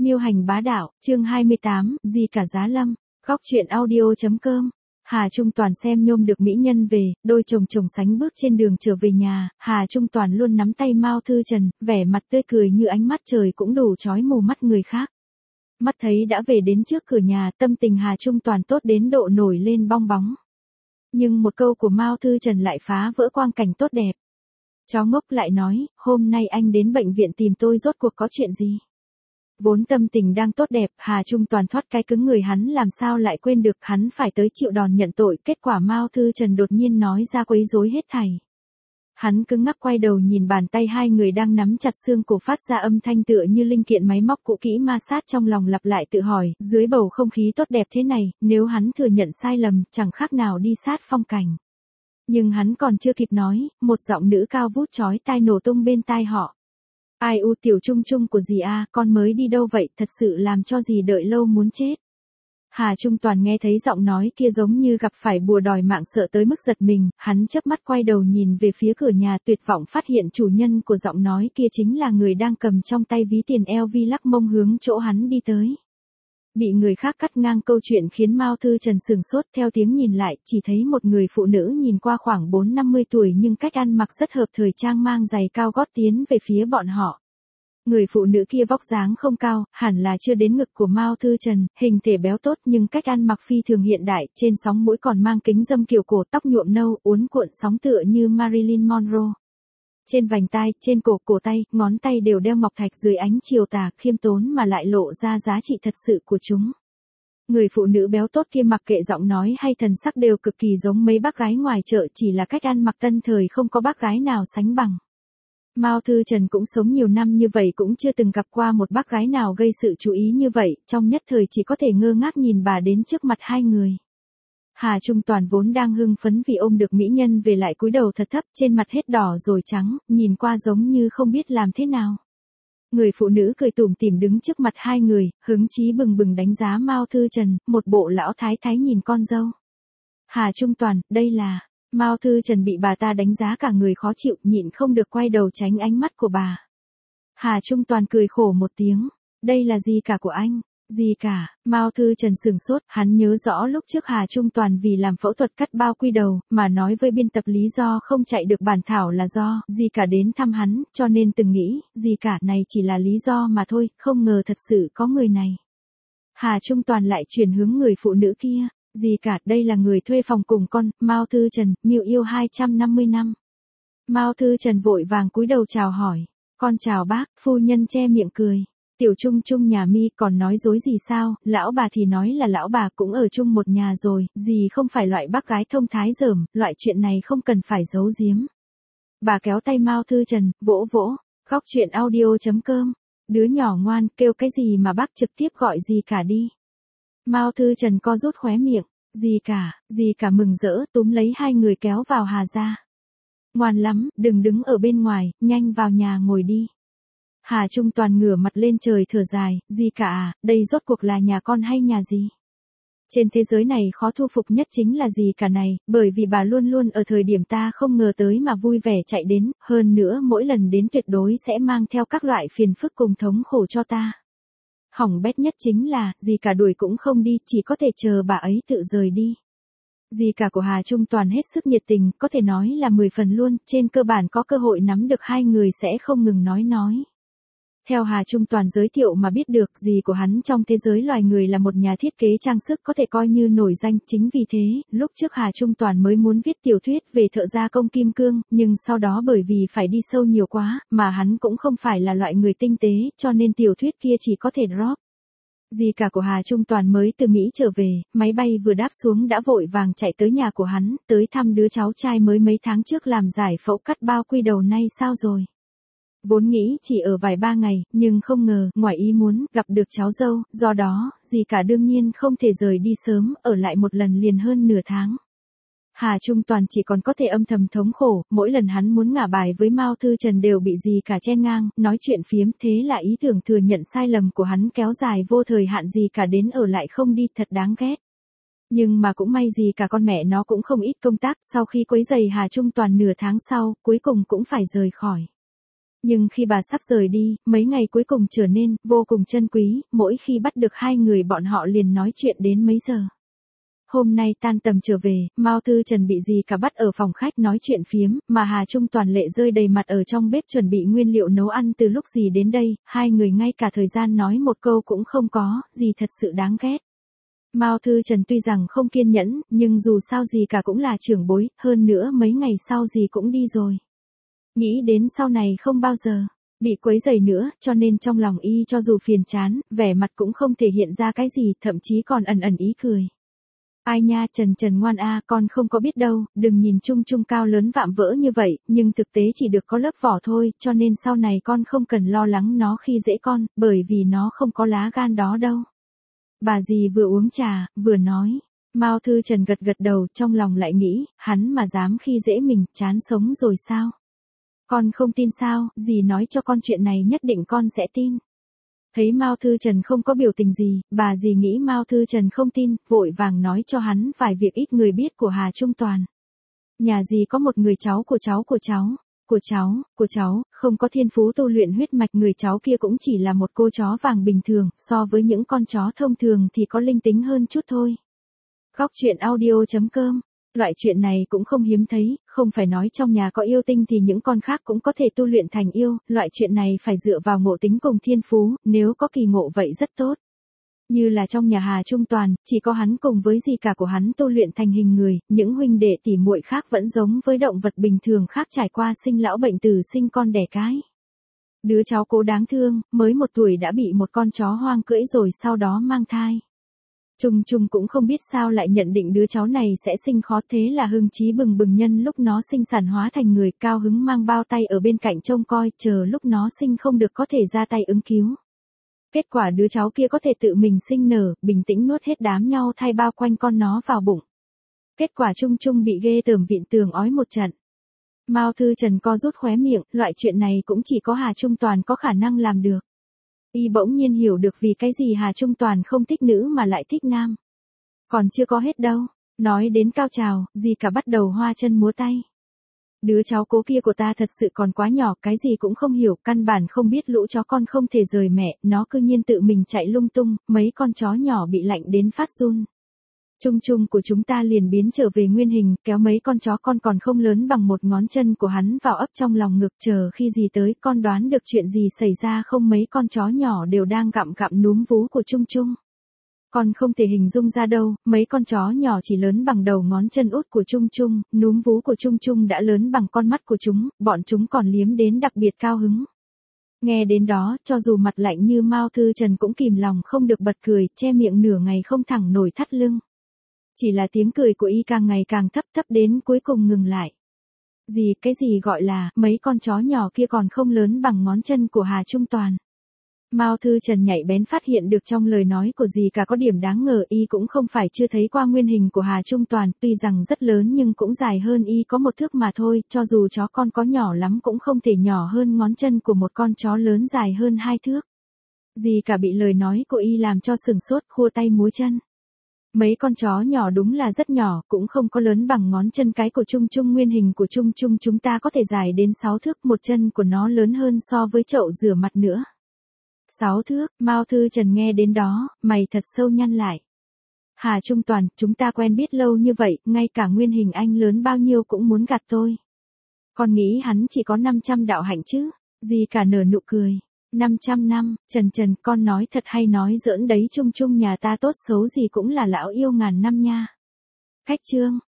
Miêu hành bá đạo, chương 28, gì cả giá lâm, góc truyện audio.com. Hà Trung Toàn xem nhôm được mỹ nhân về, đôi chồng chồng sánh bước trên đường trở về nhà, Hà Trung Toàn luôn nắm tay Mao Thư Trần, vẻ mặt tươi cười như ánh mắt trời cũng đủ chói mù mắt người khác. Mắt thấy đã về đến trước cửa nhà, tâm tình Hà Trung Toàn tốt đến độ nổi lên bong bóng. Nhưng một câu của Mao Thư Trần lại phá vỡ quang cảnh tốt đẹp. Chó ngốc lại nói, hôm nay anh đến bệnh viện tìm tôi rốt cuộc có chuyện gì? Vốn tâm tình đang tốt đẹp, Hà Trung Toàn thoát cái cứng người hắn làm sao lại quên được, hắn phải tới chịu đòn nhận tội, kết quả Mao Thư Trần đột nhiên nói ra quấy rối hết thảy. Hắn cứng ngắc quay đầu nhìn bàn tay hai người đang nắm chặt xương cổ phát ra âm thanh tựa như linh kiện máy móc cũ kỹ ma sát, trong lòng lặp lại tự hỏi, dưới bầu không khí tốt đẹp thế này, nếu hắn thừa nhận sai lầm, chẳng khác nào đi sát phong cảnh. Nhưng hắn còn chưa kịp nói, một giọng nữ cao vút chói tai nổ tung bên tai họ. Ai u tiểu Trung Trung của dì a, con mới đi đâu vậy, thật sự làm cho dì đợi lâu muốn chết. Hà Trung Toàn nghe thấy giọng nói kia giống như gặp phải bùa đòi mạng, sợ tới mức giật mình, hắn chớp mắt quay đầu nhìn về phía cửa nhà, tuyệt vọng phát hiện chủ nhân của giọng nói kia chính là người đang cầm trong tay ví tiền LV lắc mông hướng chỗ hắn đi tới. Bị người khác cắt ngang câu chuyện khiến Mao Thư Trần sửng sốt, theo tiếng nhìn lại, chỉ thấy một người phụ nữ nhìn qua khoảng 4-50 tuổi nhưng cách ăn mặc rất hợp thời trang, mang giày cao gót tiến về phía bọn họ. Người phụ nữ kia vóc dáng không cao, hẳn là chưa đến ngực của Mao Thư Trần, hình thể béo tốt nhưng cách ăn mặc phi thường hiện đại, trên sóng mũi còn mang kính râm kiểu cổ, tóc nhuộm nâu, uốn cuộn sóng tựa như Marilyn Monroe. Trên vành tai, trên cổ tay, ngón tay đều đeo ngọc thạch, dưới ánh chiều tà, khiêm tốn mà lại lộ ra giá trị thật sự của chúng. Người phụ nữ béo tốt kia mặc kệ giọng nói hay thần sắc đều cực kỳ giống mấy bác gái ngoài chợ, chỉ là cách ăn mặc tân thời không có bác gái nào sánh bằng. Mao Thư Trần cũng sống nhiều năm như vậy cũng chưa từng gặp qua một bác gái nào gây sự chú ý như vậy, trong nhất thời chỉ có thể ngơ ngác nhìn bà đến trước mặt hai người. Hà Trung Toàn vốn đang hưng phấn vì ôm được mỹ nhân về lại cúi đầu thật thấp, trên mặt hết đỏ rồi trắng, nhìn qua giống như không biết làm thế nào. Người phụ nữ cười tủm tỉm đứng trước mặt hai người, hứng chí bừng bừng đánh giá Mao Thư Trần, một bộ lão thái thái nhìn con dâu. Hà Trung Toàn, đây là... Mao Thư Trần bị bà ta đánh giá cả người khó chịu, nhịn không được quay đầu tránh ánh mắt của bà. Hà Trung Toàn cười khổ một tiếng, đây là gì cả của anh? Gì cả? Mao Thư Trần sửng sốt, hắn nhớ rõ lúc trước Hà Trung Toàn vì làm phẫu thuật cắt bao quy đầu, mà nói với biên tập lý do không chạy được bản thảo là do gì cả đến thăm hắn, cho nên từng nghĩ, gì cả này chỉ là lý do mà thôi, không ngờ thật sự có người này. Hà Trung Toàn lại chuyển hướng người phụ nữ kia. Gì cả, đây là người thuê phòng cùng con, Mao Thư Trần, Miêu yêu 250 năm. Mao Thư Trần vội vàng cúi đầu chào hỏi. Con chào bác, phu nhân che miệng cười. Tiểu Trung Trung nhà mi còn nói dối gì sao, lão bà thì nói là lão bà cũng ở chung một nhà rồi, gì không phải loại bác gái thông thái dởm, loại chuyện này không cần phải giấu giếm. Bà kéo tay Mao Thư Trần, vỗ vỗ, góc truyện audio.com. Đứa nhỏ ngoan, kêu cái gì mà bác trực tiếp gọi gì cả đi. Mao Thư Trần co rút khóe miệng, gì cả mừng rỡ túm lấy hai người kéo vào Hà gia. Ngoan lắm, đừng đứng ở bên ngoài, nhanh vào nhà ngồi đi. Hà Trung Toàn ngửa mặt lên trời thở dài, gì cả à, đây rốt cuộc là nhà con hay nhà gì? Trên thế giới này khó thu phục nhất chính là gì cả này, bởi vì bà luôn luôn ở thời điểm ta không ngờ tới mà vui vẻ chạy đến, hơn nữa mỗi lần đến tuyệt đối sẽ mang theo các loại phiền phức cùng thống khổ cho ta. Hỏng bét nhất chính là, gì cả đuổi cũng không đi, chỉ có thể chờ bà ấy tự rời đi. Gì cả của Hà Trung Toàn hết sức nhiệt tình, có thể nói là 10 phần luôn, trên cơ bản có cơ hội nắm được hai người sẽ không ngừng nói. Theo Hà Trung Toàn giới thiệu mà biết được, gì của hắn trong thế giới loài người là một nhà thiết kế trang sức có thể coi như nổi danh, chính vì thế, lúc trước Hà Trung Toàn mới muốn viết tiểu thuyết về thợ gia công kim cương, nhưng sau đó bởi vì phải đi sâu nhiều quá, mà hắn cũng không phải là loại người tinh tế, cho nên tiểu thuyết kia chỉ có thể drop. Dì cả của Hà Trung Toàn mới từ Mỹ trở về, máy bay vừa đáp xuống đã vội vàng chạy tới nhà của hắn, tới thăm đứa cháu trai mới mấy tháng trước làm giải phẫu cắt bao quy đầu nay sao rồi. Vốn nghĩ chỉ ở vài ba ngày, nhưng không ngờ, ngoài ý muốn, gặp được cháu dâu, do đó, dì cả đương nhiên không thể rời đi sớm, ở lại một lần liền hơn nửa tháng. Hà Trung Toàn chỉ còn có thể âm thầm thống khổ, mỗi lần hắn muốn ngả bài với Mao Thư Trần đều bị dì cả chen ngang, nói chuyện phiếm, thế là ý tưởng thừa nhận sai lầm của hắn kéo dài vô thời hạn, dì cả đến ở lại không đi, thật đáng ghét. Nhưng mà cũng may gì cả con mẹ nó cũng không ít công tác, sau khi quấy giày Hà Trung Toàn nửa tháng sau, cuối cùng cũng phải rời khỏi. Nhưng khi bà sắp rời đi, mấy ngày cuối cùng trở nên vô cùng trân quý, mỗi khi bắt được hai người bọn họ liền nói chuyện đến mấy giờ. Hôm nay tan tầm trở về, Mao Thư Trần bị dì cả bắt ở phòng khách nói chuyện phiếm, mà Hà Trung toàn lệ rơi đầy mặt ở trong bếp chuẩn bị nguyên liệu nấu ăn từ lúc dì đến đây, hai người ngay cả thời gian nói một câu cũng không có, dì thật sự đáng ghét. Mao Thư Trần tuy rằng không kiên nhẫn, nhưng dù sao dì cả cũng là trưởng bối, hơn nữa mấy ngày sau dì cũng đi rồi. Nghĩ đến sau này không bao giờ bị quấy rầy nữa, cho nên trong lòng y cho dù phiền chán, vẻ mặt cũng không thể hiện ra cái gì, thậm chí còn ẩn ẩn ý cười. Ai nha, Trần Trần ngoan a, con không có biết đâu, đừng nhìn Trung Trung cao lớn vạm vỡ như vậy, nhưng thực tế chỉ được có lớp vỏ thôi, cho nên sau này con không cần lo lắng nó khi dễ con, bởi vì nó không có lá gan đó đâu. Bà dì vừa uống trà, vừa nói. Mao Thư Trần gật gật đầu, trong lòng lại nghĩ, hắn mà dám khi dễ mình, chán sống rồi sao? Con không tin sao, dì nói cho con chuyện này nhất định con sẽ tin. Thấy Mao Thư Trần không có biểu tình gì, bà dì nghĩ Mao Thư Trần không tin, vội vàng nói cho hắn vài việc ít người biết của Hà Trung Toàn. Nhà dì có một người cháu của cháu, không có thiên phú tu luyện huyết mạch, người cháu kia cũng chỉ là một cô chó vàng bình thường, so với những con chó thông thường thì có linh tính hơn chút thôi. Góc truyện audio.com. Loại chuyện này cũng không hiếm thấy, không phải nói trong nhà có yêu tinh thì những con khác cũng có thể tu luyện thành yêu, loại chuyện này phải dựa vào ngộ tính cùng thiên phú, nếu có kỳ ngộ vậy rất tốt. Như là trong nhà Hà Trung Toàn, chỉ có hắn cùng với dì cả của hắn tu luyện thành hình người, những huynh đệ tỷ muội khác vẫn giống với động vật bình thường khác trải qua sinh lão bệnh tử sinh con đẻ cái. Đứa cháu cố đáng thương, mới 1 tuổi đã bị một con chó hoang cưỡi rồi sau đó mang thai. Trung Trung cũng không biết sao lại nhận định đứa cháu này sẽ sinh khó, thế là hưng chí bừng bừng nhân lúc nó sinh sản hóa thành người, cao hứng mang bao tay ở bên cạnh trông coi, chờ lúc nó sinh không được có thể ra tay ứng cứu. Kết quả đứa cháu kia có thể tự mình sinh nở, bình tĩnh nuốt hết đám nhau thai bao quanh con nó vào bụng. Kết quả Trung Trung bị ghê tởm vịn tường ói một trận. Mao Thư Trần co rút khóe miệng, loại chuyện này cũng chỉ có Hà Trung Toàn có khả năng làm được. Y bỗng nhiên hiểu được vì cái gì Hà Trung Toàn không thích nữ mà lại thích nam. Còn chưa có hết đâu, nói đến cao trào, dì cả bắt đầu hoa chân múa tay. Đứa cháu cố kia của ta thật sự còn quá nhỏ, cái gì cũng không hiểu, căn bản không biết lũ chó con không thể rời mẹ, nó cư nhiên tự mình chạy lung tung, mấy con chó nhỏ bị lạnh đến phát run. Trung Trung của chúng ta liền biến trở về nguyên hình, kéo mấy con chó con còn không lớn bằng một ngón chân của hắn vào ấp trong lòng ngực, chờ khi gì tới, con đoán được chuyện gì xảy ra không, mấy con chó nhỏ đều đang gặm gặm núm vú của Trung Trung. Con không thể hình dung ra đâu, mấy con chó nhỏ chỉ lớn bằng đầu ngón chân út của Trung Trung, núm vú của Trung Trung đã lớn bằng con mắt của chúng, bọn chúng còn liếm đến đặc biệt cao hứng. Nghe đến đó, cho dù mặt lạnh như Mao Thư Trần cũng kìm lòng không được bật cười, che miệng nửa ngày không thẳng nổi thắt lưng. Chỉ là tiếng cười của y càng ngày càng thấp thấp đến cuối cùng ngừng lại. Cái gì gọi là, mấy con chó nhỏ kia còn không lớn bằng ngón chân của Hà Trung Toàn. Mao Thư Trần nhạy bén phát hiện được trong lời nói của dì cả có điểm đáng ngờ, y cũng không phải chưa thấy qua nguyên hình của Hà Trung Toàn, tuy rằng rất lớn nhưng cũng dài hơn y có 1 thước mà thôi, cho dù chó con có nhỏ lắm cũng không thể nhỏ hơn ngón chân của một con chó lớn dài hơn 2 thước. Dì cả bị lời nói của y làm cho sừng sốt, khua tay múa chân. Mấy con chó nhỏ đúng là rất nhỏ, cũng không có lớn bằng ngón chân cái của Trung Trung, nguyên hình của Trung Trung chúng ta có thể dài đến 6 thước, một chân của nó lớn hơn so với chậu rửa mặt nữa. 6 thước, Mao Thư Trần nghe đến đó, mày thật sâu nhăn lại. Hà Trung Toàn, chúng ta quen biết lâu như vậy, ngay cả nguyên hình anh lớn bao nhiêu cũng muốn gạt tôi. Con nghĩ hắn chỉ có 500 đạo hạnh chứ, dì cả nở nụ cười. 500 năm, Trần, con nói thật hay nói giỡn đấy, Trung Trung nhà ta tốt xấu gì cũng là lão yêu ngàn năm nha. Khách trương,